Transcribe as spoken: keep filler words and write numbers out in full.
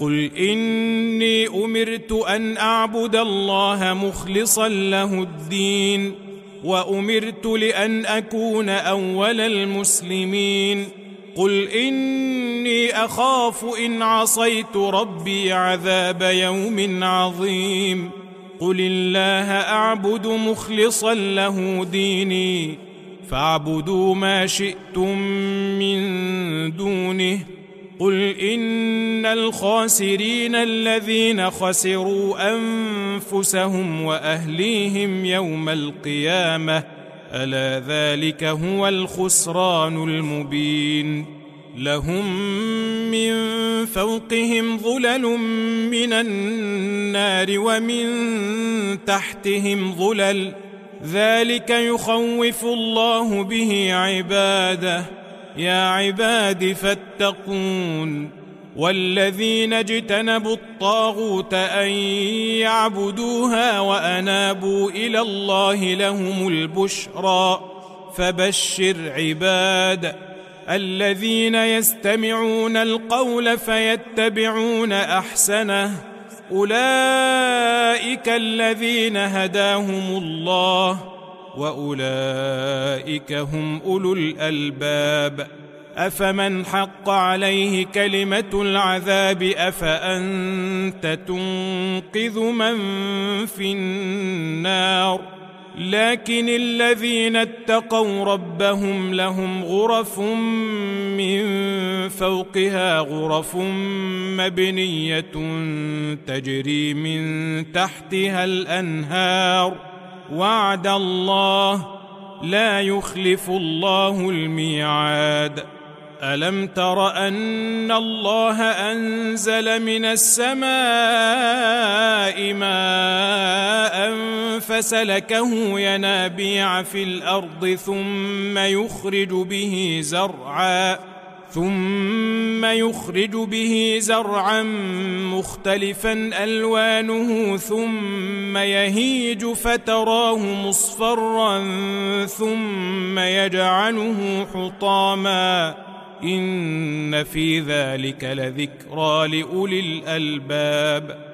قل إني أمرت أن أعبد الله مخلصا له الدين وأمرت لأن أكون أول المسلمين قل إني أخاف إن عصيت ربي عذاب يوم عظيم قل الله أعبد مخلصا له ديني فاعبدوا ما شئتم من دونه قل إن الخاسرين الذين خسروا أنفسهم وأهليهم يوم القيامة ألا ذلك هو الخسران المبين لهم من فوقهم ظلل من النار ومن تحتهم ظلل ذلك يخوف الله به عباده يا عباد فاتقون والذين اجتنبوا الطاغوت أن يعبدوها وأنابوا إلى الله لهم البشرى فبشر عباد الذين يستمعون القول فيتبعون أحسنه أولئك الذين هداهم الله وأولئك هم أولو الألباب أفمن حق عليه كلمة العذاب أفأنت تنقذ من في النار لكن الذين اتقوا ربهم لهم غرف من فوقها غرف مبنية تجري من تحتها الأنهار وعد الله لا يخلف الله الميعاد ألم تر أن الله أنزل من السماء ماء فسلكه ينابيع في الأرض ثم يخرج به زرعا ثم يخرج به زرعا مختلفا ألوانه ثم يهيج فتراه مصفرا ثم يجعله حطاما إن في ذلك لذكرى لأولي الألباب